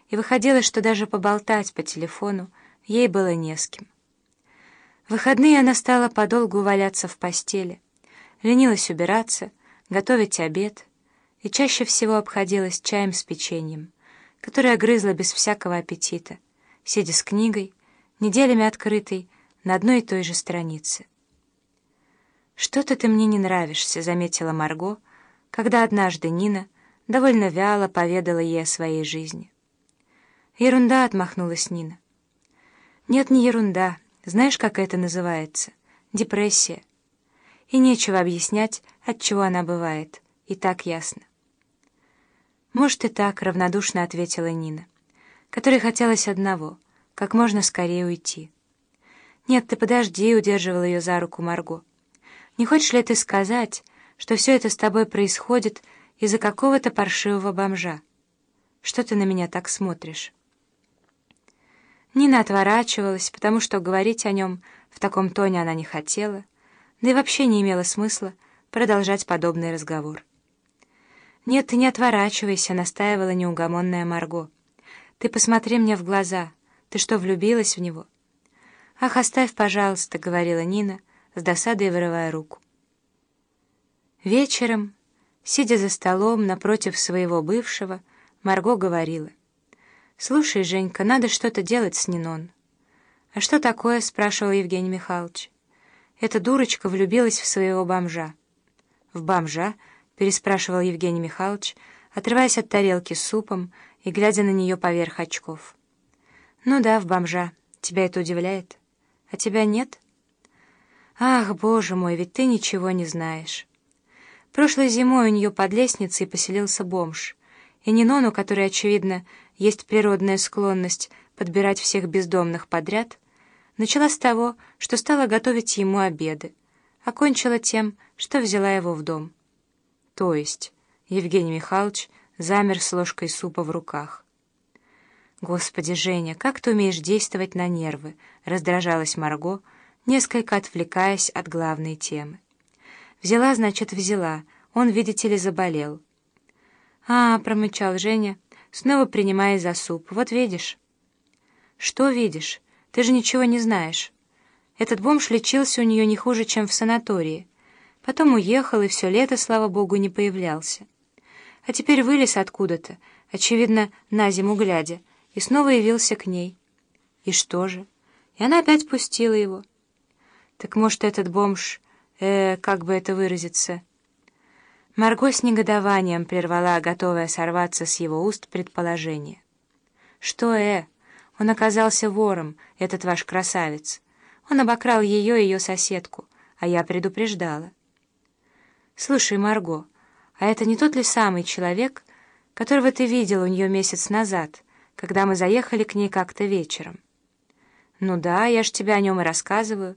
и выходило, что даже поболтать по телефону ей было не с кем. В выходные она стала подолгу валяться в постели, ленилась убираться, готовить обед и чаще всего обходилась чаем с печеньем, которое грызла без всякого аппетита, сидя с книгой, неделями открытой на одной и той же странице. «Что-то ты мне не нравишься», — заметила Марго, когда однажды Нина довольно вяло поведала ей о своей жизни. «Ерунда», — отмахнулась Нина. «Нет, не ерунда. Знаешь, как это называется? Депрессия. И нечего объяснять, от чего она бывает. И так ясно». «Может, и так», — равнодушно ответила Нина, которой хотелось одного — как можно скорее уйти. «Нет, ты подожди», — удерживала ее за руку Марго. «Не хочешь ли ты сказать, что все это с тобой происходит из-за какого-то паршивого бомжа? Что ты на меня так смотришь?» Нина отворачивалась, потому что говорить о нем в таком тоне она не хотела, да и вообще не имело смысла продолжать подобный разговор. «Нет, ты не отворачивайся», — настаивала неугомонная Марго. «Ты посмотри мне в глаза. Ты что, влюбилась в него?» «Ах, оставь, пожалуйста», — говорила Нина, с досадой вырывая руку. Вечером, сидя за столом напротив своего бывшего, Марго говорила: «Слушай, Женька, надо что-то делать с Нинон». «А что такое?» — спрашивал Евгений Михайлович. «Эта дурочка влюбилась в своего бомжа». «В бомжа?» — переспрашивал Евгений Михайлович, отрываясь от тарелки с супом и глядя на нее поверх очков. «Ну да, в бомжа. Тебя это удивляет? А тебя нет?» «Ах, боже мой, ведь ты ничего не знаешь. Прошлой зимой у нее под лестницей поселился бомж, и Нинону, которой, очевидно, есть природная склонность подбирать всех бездомных подряд, начала с того, что стала готовить ему обеды, окончила тем, что взяла его в дом». «То есть?» — Евгений Михайлович замер с ложкой супа в руках. «Господи, Женя, как ты умеешь действовать на нервы?» — раздражалась Марго, несколько отвлекаясь от главной темы. «Взяла, значит, взяла. Он, видите ли, заболел». «А, — промычал Женя, снова принимаясь за суп, — вот видишь». «Что видишь? Ты же ничего не знаешь. Этот бомж лечился у нее не хуже, чем в санатории. Потом уехал и все лето, слава богу, не появлялся. А теперь вылез откуда-то, очевидно, на зиму глядя, и снова явился к ней. И что же? И она опять пустила его. Так может, этот бомж, как бы это выразиться?» Марго с негодованием прервала, готовая сорваться с его уст, предположение. «Что, Он оказался вором, этот ваш красавец. Он обокрал ее и ее соседку, а я предупреждала». «Слушай, Марго, а это не тот ли самый человек, которого ты видела у нее месяц назад, когда мы заехали к ней как-то вечером?» «Ну да, я ж тебе о нем и рассказываю».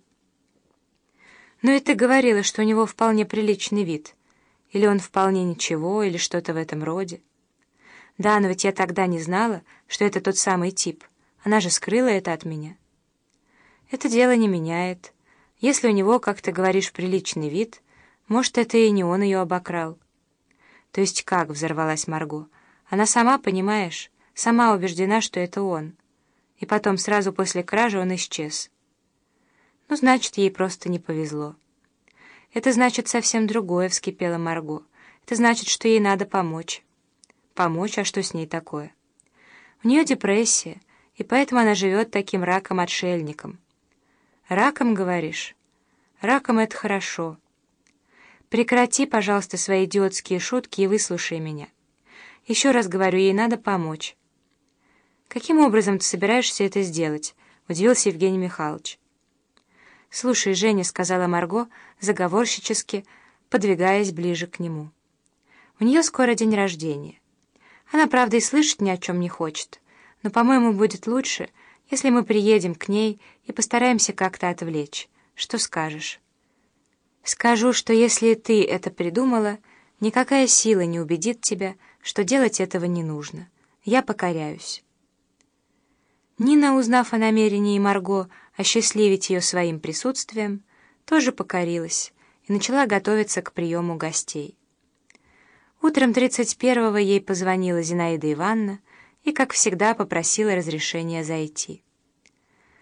«Но и ты говорила, что у него вполне приличный вид. Или он вполне ничего, или что-то в этом роде». «Да, но ведь я тогда не знала, что это тот самый тип. Она же скрыла это от меня». «Это дело не меняет. Если у него, как ты говоришь, приличный вид, может, это и не он ее обокрал». «То есть как?» — взорвалась Марго. «Она сама, понимаешь, сама убеждена, что это он. И потом сразу после кражи он исчез». «Ну, значит, ей просто не повезло». «Это значит совсем другое», — вскипела Марго. «Это значит, что ей надо помочь». «Помочь? А что с ней такое?» «У нее депрессия, и поэтому она живет таким раком-отшельником». «Раком, говоришь?» «Раком — это хорошо». «Прекрати, пожалуйста, свои идиотские шутки и выслушай меня. Еще раз говорю, ей надо помочь». «Каким образом ты собираешься это сделать?» — удивился Евгений Михайлович. «Слушай, Женя», — сказала Марго, заговорщически, подвигаясь ближе к нему. «У нее скоро день рождения. Она, правда, и слышать ни о чем не хочет, но, по-моему, будет лучше, если мы приедем к ней и постараемся как-то отвлечь. Что скажешь?» «Скажу, что если ты это придумала, никакая сила не убедит тебя, что делать этого не нужно. Я покоряюсь». Нина, узнав о намерении Марго осчастливить ее своим присутствием, тоже покорилась и начала готовиться к приему гостей. Утром 31-го ей позвонила Зинаида Ивановна и, как всегда, попросила разрешения зайти.